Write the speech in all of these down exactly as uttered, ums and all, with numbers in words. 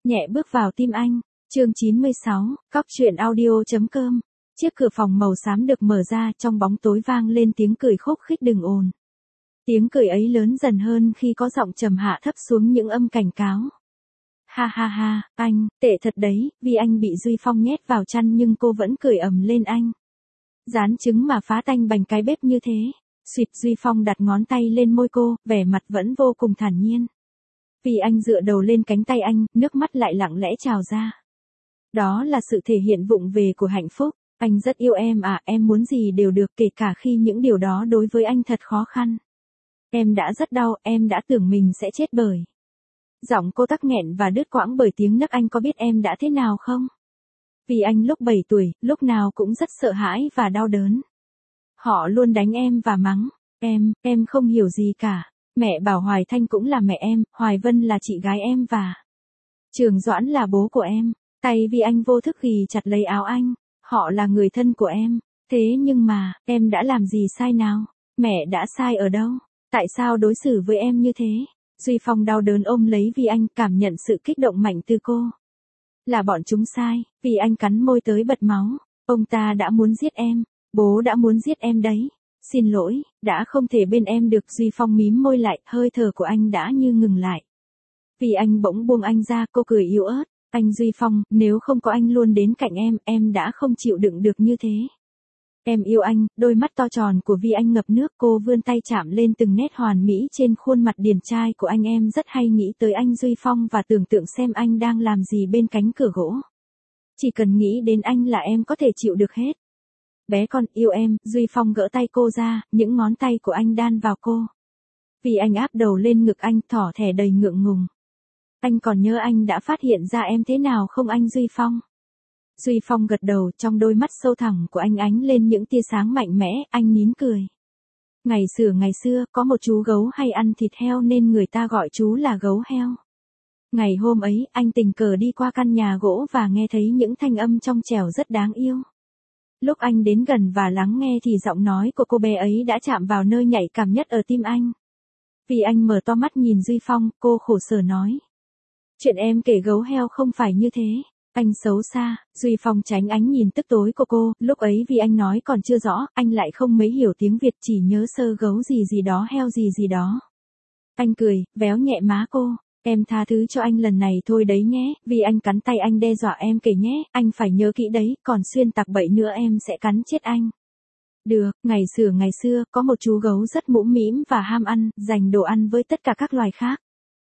Nhẹ bước vào tim anh. Chương chín mươi sáu, cóc truyện audio.com. Chiếc cửa phòng màu xám được mở ra, trong bóng tối vang lên tiếng cười khúc khích đừng ồn. Tiếng cười ấy lớn dần hơn khi có giọng trầm hạ thấp xuống những âm cảnh cáo. Ha ha ha, anh, tệ thật đấy, vì anh bị Duy Phong nhét vào chăn nhưng cô vẫn cười ầm lên anh. Rán trứng mà phá tanh bành cái bếp như thế. Xuyệt, Duy Phong đặt ngón tay lên môi cô, vẻ mặt vẫn vô cùng thản nhiên. Vì anh dựa đầu lên cánh tay anh, nước mắt lại lặng lẽ trào ra. Đó là sự thể hiện vụng về của hạnh phúc. Anh rất yêu em à, em muốn gì đều được, kể cả khi những điều đó đối với anh thật khó khăn. Em đã rất đau, em đã tưởng mình sẽ chết bởi. Giọng cô tắc nghẹn và đứt quãng bởi tiếng nấc. Anh có biết em đã thế nào không? Vì anh lúc bảy tuổi, lúc nào cũng rất sợ hãi và đau đớn. Họ luôn đánh em và mắng. Em, em không hiểu gì cả. Mẹ bảo Hoài Thanh cũng là mẹ em, Hoài Vân là chị gái em và Trường Doãn là bố của em. Tay vì anh vô thức ghì chặt lấy áo anh. Họ là người thân của em. Thế nhưng mà, em đã làm gì sai nào? Mẹ đã sai ở đâu? Tại sao đối xử với em như thế? Duy Phong đau đớn ôm lấy Vi Anh, cảm nhận sự kích động mạnh từ cô. Là bọn chúng sai, vì anh cắn môi tới bật máu. Ông ta đã muốn giết em. Bố đã muốn giết em đấy. Xin lỗi, đã không thể bên em được. Duy Phong mím môi lại, hơi thở của anh đã như ngừng lại. Vì anh bỗng buông anh ra, cô cười yếu ớt. Anh Duy Phong, nếu không có anh luôn đến cạnh em, em đã không chịu đựng được như thế. Em yêu anh. Đôi mắt to tròn của Vi Anh ngập nước, cô vươn tay chạm lên từng nét hoàn mỹ trên khuôn mặt điển trai của anh. Em rất hay nghĩ tới anh Duy Phong và tưởng tượng xem anh đang làm gì bên cánh cửa gỗ. Chỉ cần nghĩ đến anh là em có thể chịu được hết. Bé con, yêu em. Duy Phong gỡ tay cô ra, những ngón tay của anh đan vào cô. Vì anh áp đầu lên ngực anh, thỏ thẻ đầy ngượng ngùng. Anh còn nhớ anh đã phát hiện ra em thế nào không anh Duy Phong? Duy Phong gật đầu, trong đôi mắt sâu thẳm của anh ánh lên những tia sáng mạnh mẽ. Anh nín cười. Ngày xưa ngày xưa, có một chú gấu hay ăn thịt heo nên người ta gọi chú là gấu heo. Ngày hôm ấy, anh tình cờ đi qua căn nhà gỗ và nghe thấy những thanh âm trong trẻo rất đáng yêu. Lúc anh đến gần và lắng nghe thì giọng nói của cô bé ấy đã chạm vào nơi nhạy cảm nhất ở tim anh. Vì anh mở to mắt nhìn Duy Phong, cô khổ sở nói. Chuyện em kể gấu heo không phải như thế. Anh xấu xa. Duy Phong tránh ánh nhìn tức tối của cô. Lúc ấy vì anh nói còn chưa rõ, anh lại không mấy hiểu tiếng Việt, chỉ nhớ sơ gấu gì gì đó heo gì gì đó. Anh cười, véo nhẹ má cô. Em tha thứ cho anh lần này thôi đấy nhé. Vì anh cắn tay anh đe dọa em kể nhé. Anh phải nhớ kỹ đấy, còn xuyên tạc bậy nữa em sẽ cắn chết anh. Được, ngày xưa ngày xưa, có một chú gấu rất mũm mĩm và ham ăn, giành đồ ăn với tất cả các loài khác.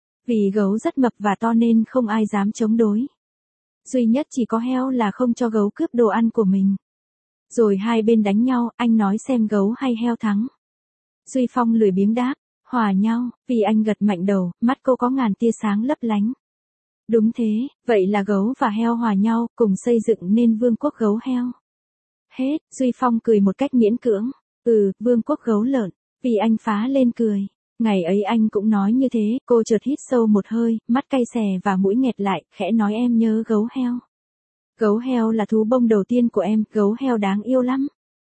Vì gấu rất mập và to nên không ai dám chống đối. Duy nhất chỉ có heo là không cho gấu cướp đồ ăn của mình. Rồi hai bên đánh nhau, anh nói xem gấu hay heo thắng. Duy Phong lười biếng đáp, hòa nhau. Vì anh gật mạnh đầu, mắt cô có ngàn tia sáng lấp lánh. Đúng thế, vậy là gấu và heo hòa nhau, cùng xây dựng nên vương quốc gấu heo. Hết. Duy Phong cười một cách miễn cưỡng. Ừ, vương quốc gấu lợn. Vì anh phá lên cười. Ngày ấy anh cũng nói như thế. Cô chợt hít sâu một hơi, mắt cay xè và mũi nghẹt lại, khẽ nói em nhớ gấu heo. Gấu heo là thú bông đầu tiên của em, gấu heo đáng yêu lắm.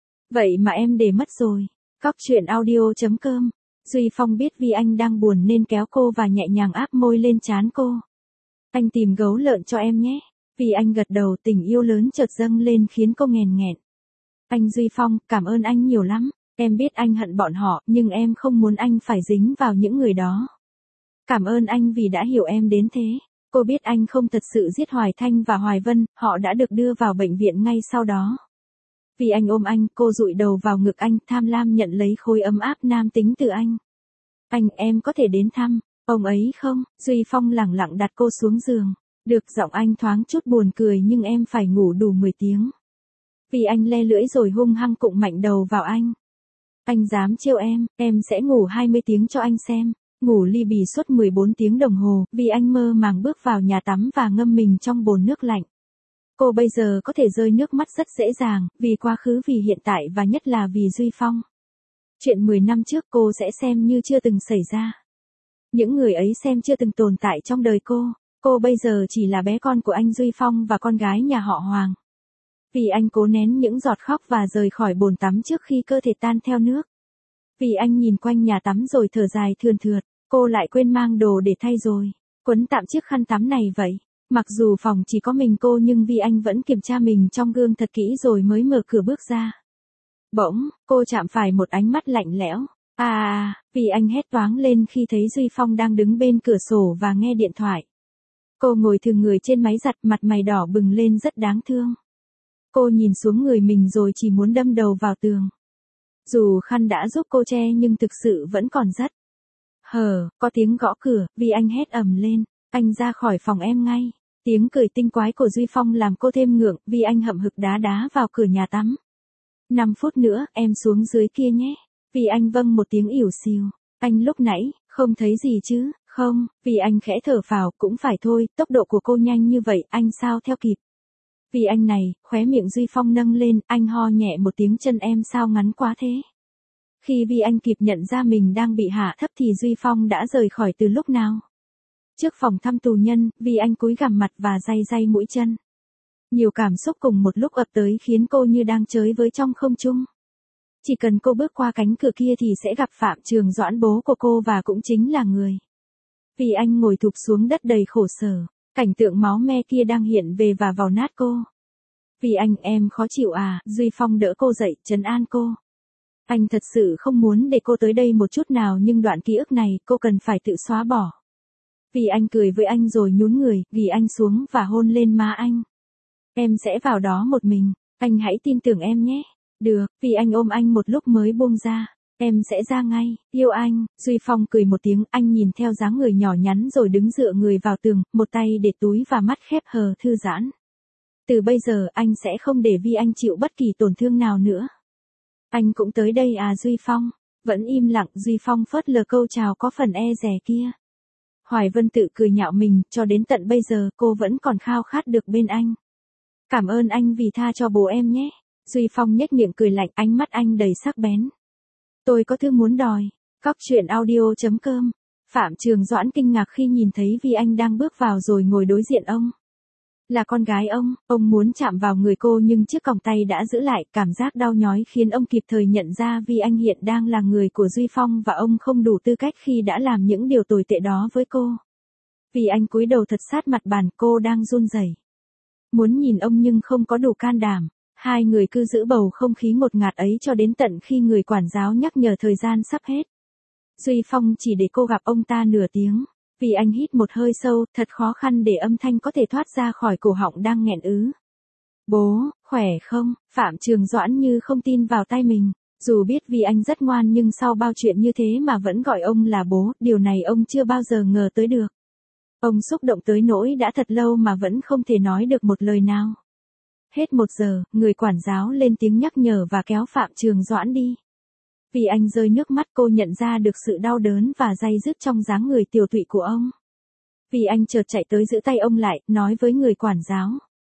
Vậy mà em để mất rồi. Cóc truyện audio.com. Duy Phong biết vì anh đang buồn nên kéo cô và nhẹ nhàng áp môi lên trán cô. Anh tìm gấu lợn cho em nhé. Vì anh gật đầu, tình yêu lớn chợt dâng lên khiến cô nghèn nghẹn. Anh Duy Phong, cảm ơn anh nhiều lắm. Em biết anh hận bọn họ, nhưng em không muốn anh phải dính vào những người đó. Cảm ơn anh vì đã hiểu em đến thế. Cô biết anh không thật sự giết Hoài Thanh và Hoài Vân, họ đã được đưa vào bệnh viện ngay sau đó. Vì anh ôm anh, cô dụi đầu vào ngực anh, tham lam nhận lấy khối ấm áp nam tính từ anh. Anh, em có thể đến thăm ông ấy không? Duy Phong lẳng lặng đặt cô xuống giường. Được, giọng anh thoáng chút buồn cười, nhưng em phải ngủ đủ mười tiếng. Vì anh le lưỡi rồi hung hăng cụng mạnh đầu vào anh. Anh dám trêu em, em sẽ ngủ hai mươi tiếng cho anh xem. Ngủ li bì suốt mười bốn tiếng đồng hồ, vì anh mơ màng bước vào nhà tắm và ngâm mình trong bồn nước lạnh. Cô bây giờ có thể rơi nước mắt rất dễ dàng, vì quá khứ, vì hiện tại và nhất là vì Duy Phong. Chuyện mười năm trước cô sẽ xem như chưa từng xảy ra. Những người ấy xem chưa từng tồn tại trong đời cô. Cô bây giờ chỉ là bé con của anh Duy Phong và con gái nhà họ Hoàng. Vì anh cố nén những giọt khóc và rời khỏi bồn tắm trước khi cơ thể tan theo nước. Vì anh nhìn quanh nhà tắm rồi thở dài thườn thượt, cô lại quên mang đồ để thay rồi. Quấn tạm chiếc khăn tắm này vậy. Mặc dù phòng chỉ có mình cô nhưng Vi Anh vẫn kiểm tra mình trong gương thật kỹ rồi mới mở cửa bước ra. Bỗng, cô chạm phải một ánh mắt lạnh lẽo. À, Vi Anh hét toáng lên khi thấy Duy Phong đang đứng bên cửa sổ và nghe điện thoại. Cô ngồi thừ người trên máy giặt, mặt mày đỏ bừng lên rất đáng thương. Cô nhìn xuống người mình rồi chỉ muốn đâm đầu vào tường. Dù khăn đã giúp cô che nhưng thực sự vẫn còn rất. Hờ, có tiếng gõ cửa, Vi Anh hét ầm lên. Anh ra khỏi phòng em ngay. Tiếng cười tinh quái của Duy Phong làm cô thêm ngượng, Vi Anh hậm hực đá đá vào cửa nhà tắm. Năm phút nữa, em xuống dưới kia nhé. Vi Anh vâng một tiếng ỉu xìu. Anh lúc nãy, không thấy gì chứ, không, Vi Anh khẽ thở phào, cũng phải thôi, tốc độ của cô nhanh như vậy, anh sao theo kịp. Vi Anh này, khóe miệng Duy Phong nâng lên, anh ho nhẹ một tiếng, chân em sao ngắn quá thế. Khi Vi Anh kịp nhận ra mình đang bị hạ thấp thì Duy Phong đã rời khỏi từ lúc nào. Trước phòng thăm tù nhân, Vi Anh cúi gằm mặt và day day mũi chân. Nhiều cảm xúc cùng một lúc ập tới khiến cô như đang chơi với trong không trung. Chỉ cần cô bước qua cánh cửa kia thì sẽ gặp Phạm Trường Doãn, bố của cô, và cũng chính là người. Vi Anh ngồi thụp xuống đất đầy khổ sở, cảnh tượng máu me kia đang hiện về và vào nát cô. Vi Anh, em khó chịu à? Duy Phong đỡ cô dậy, trấn an cô. Anh thật sự không muốn để cô tới đây một chút nào, nhưng đoạn ký ức này cô cần phải tự xóa bỏ. Vi Anh cười với anh rồi nhún người, ghì anh xuống và hôn lên má anh. Em sẽ vào đó một mình, anh hãy tin tưởng em nhé. Được, Vi Anh ôm anh một lúc mới buông ra. Em sẽ ra ngay, yêu anh. Duy Phong cười một tiếng, anh nhìn theo dáng người nhỏ nhắn rồi đứng dựa người vào tường, một tay để túi và mắt khép hờ thư giãn. Từ bây giờ anh sẽ không để Vi Anh chịu bất kỳ tổn thương nào nữa. Anh cũng tới đây à? Duy Phong vẫn im lặng. Duy Phong phớt lờ câu chào có phần e dè kia. Hoài Vân tự cười nhạo mình, cho đến tận bây giờ cô vẫn còn khao khát được bên anh. Cảm ơn anh vì tha cho bố em nhé. Duy Phong nhếch miệng cười lạnh, ánh mắt anh đầy sắc bén. Tôi có thứ muốn đòi. Cóc truyện audio chấm com. Phạm Trường Doãn kinh ngạc khi nhìn thấy Vi Anh đang bước vào rồi ngồi đối diện ông. Là con gái ông, ông muốn chạm vào người cô nhưng chiếc còng tay đã giữ lại, cảm giác đau nhói khiến ông kịp thời nhận ra Vi Anh hiện đang là người của Duy Phong và ông không đủ tư cách khi đã làm những điều tồi tệ đó với cô. Vi Anh cúi đầu thật sát mặt bàn, cô đang run rẩy. Muốn nhìn ông nhưng không có đủ can đảm. Hai người cứ giữ bầu không khí ngột ngạt ấy cho đến tận khi người quản giáo nhắc nhở thời gian sắp hết. Duy Phong chỉ để cô gặp ông ta nửa tiếng. Vi Anh hít một hơi sâu, thật khó khăn để âm thanh có thể thoát ra khỏi cổ họng đang nghẹn ứ. Bố, khỏe không? Phạm Trường Doãn như không tin vào tai mình. Dù biết Vi Anh rất ngoan nhưng sau bao chuyện như thế mà vẫn gọi ông là bố, điều này ông chưa bao giờ ngờ tới được. Ông xúc động tới nỗi đã thật lâu mà vẫn không thể nói được một lời nào. Hết một giờ, người quản giáo lên tiếng nhắc nhở và kéo Phạm Trường Doãn đi. Vi Anh rơi nước mắt, cô nhận ra được sự đau đớn và day dứt trong dáng người tiều tụy của ông. Vi Anh chợt chạy tới giữ tay ông lại, nói với người quản giáo.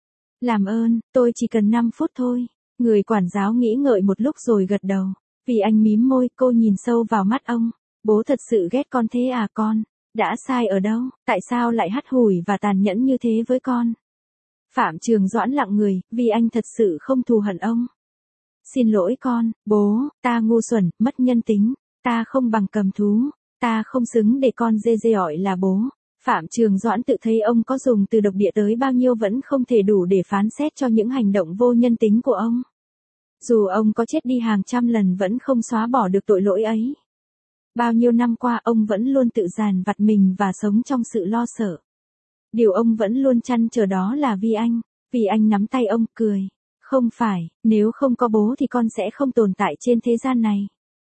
Làm ơn, tôi chỉ cần năm phút thôi. Người quản giáo nghĩ ngợi một lúc rồi gật đầu. Vi Anh mím môi, cô nhìn sâu vào mắt ông. Bố thật sự ghét con thế à con? Đã sai ở đâu? Tại sao lại hắt hủi và tàn nhẫn như thế với con? Phạm Trường Doãn lặng người, Vi Anh thật sự không thù hận ông. Xin lỗi con, bố, ta ngu xuẩn, mất nhân tính, ta không bằng cầm thú, ta không xứng để con dê dê ỏi là bố. Phạm Trường Doãn tự thấy ông có dùng từ độc địa tới bao nhiêu vẫn không thể đủ để phán xét cho những hành động vô nhân tính của ông. Dù ông có chết đi hàng trăm lần vẫn không xóa bỏ được tội lỗi ấy. Bao nhiêu năm qua ông vẫn luôn tự dằn vặt mình và sống trong sự lo sợ. Điều ông vẫn luôn trăn trở đó là Vi Anh. Vi Anh nắm tay ông, cười. Không phải, nếu không có bố thì con sẽ không tồn tại trên thế gian này.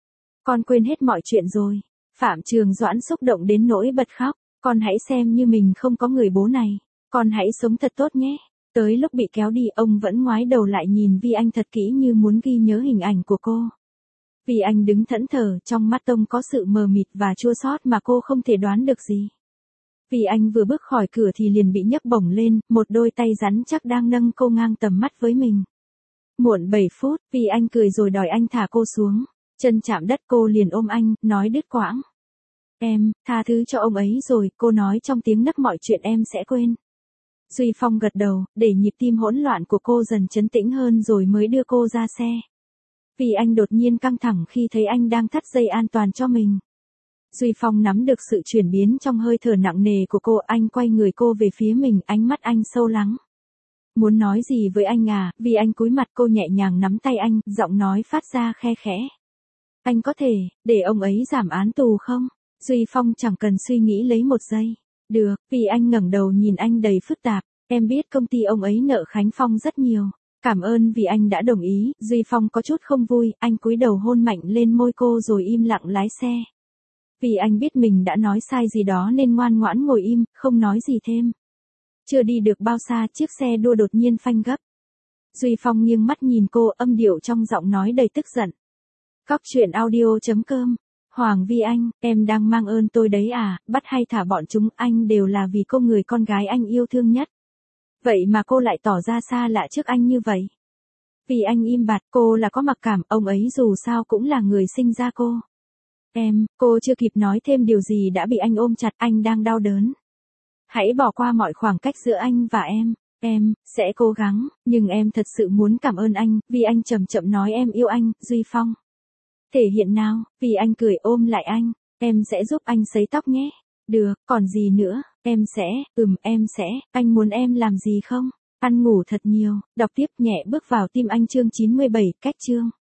Con quên hết mọi chuyện rồi. Phạm Trường Doãn xúc động đến nỗi bật khóc. Con hãy xem như mình không có người bố này. Con hãy sống thật tốt nhé. Tới lúc bị kéo đi, ông vẫn ngoái đầu lại nhìn Vi Anh thật kỹ như muốn ghi nhớ hình ảnh của cô. Vi Anh đứng thẫn thờ, trong mắt ông có sự mờ mịt và chua xót mà cô không thể đoán được gì. Vi Anh vừa bước khỏi cửa thì liền bị nhấc bổng lên, một đôi tay rắn chắc đang nâng cô ngang tầm mắt với mình. Muộn bảy phút, Vi Anh cười rồi đòi anh thả cô xuống. Chân chạm đất cô liền ôm anh, nói đứt quãng. Em, tha thứ cho ông ấy rồi, cô nói trong tiếng nấc, mọi chuyện em sẽ quên. Duy Phong gật đầu, để nhịp tim hỗn loạn của cô dần trấn tĩnh hơn rồi mới đưa cô ra xe. Vi Anh đột nhiên căng thẳng khi thấy anh đang thắt dây an toàn cho mình. Duy Phong nắm được sự chuyển biến trong hơi thở nặng nề của cô, anh quay người cô về phía mình, ánh mắt anh sâu lắng. Muốn nói gì với anh à, vì anh cúi mặt, cô nhẹ nhàng nắm tay anh, giọng nói phát ra khe khẽ. Anh có thể, để ông ấy giảm án tù không? Duy Phong chẳng cần suy nghĩ lấy một giây. Được, vì anh ngẩng đầu nhìn anh đầy phức tạp. Em biết công ty ông ấy nợ Khánh Phong rất nhiều. Cảm ơn vì anh đã đồng ý. Duy Phong có chút không vui, anh cúi đầu hôn mạnh lên môi cô rồi im lặng lái xe. Vì anh biết mình đã nói sai gì đó nên ngoan ngoãn ngồi im, không nói gì thêm. Chưa đi được bao xa, chiếc xe đua đột nhiên phanh gấp. Duy Phong nghiêng mắt nhìn cô, âm điệu trong giọng nói đầy tức giận. Cóc truyện audio chấm com. Hoàng Vi Anh, em đang mang ơn tôi đấy à, bắt hay thả bọn chúng anh đều là vì cô, người con gái anh yêu thương nhất. Vậy mà cô lại tỏ ra xa lạ trước anh như vậy. Vì anh im bặt, cô là có mặc cảm, ông ấy dù sao cũng là người sinh ra cô. Em, cô chưa kịp nói thêm điều gì đã bị anh ôm chặt, anh đang đau đớn. Hãy bỏ qua mọi khoảng cách giữa anh và em. Em, sẽ cố gắng, nhưng em thật sự muốn cảm ơn anh, vì anh chậm chậm nói em yêu anh, Duy Phong. Thể hiện nào, vì anh cười ôm lại anh, em sẽ giúp anh sấy tóc nhé. Được, còn gì nữa, em sẽ, ừm em sẽ, anh muốn em làm gì không? Ăn ngủ thật nhiều, đọc tiếp nhẹ bước vào tim anh chương chín mươi bảy, cách chương.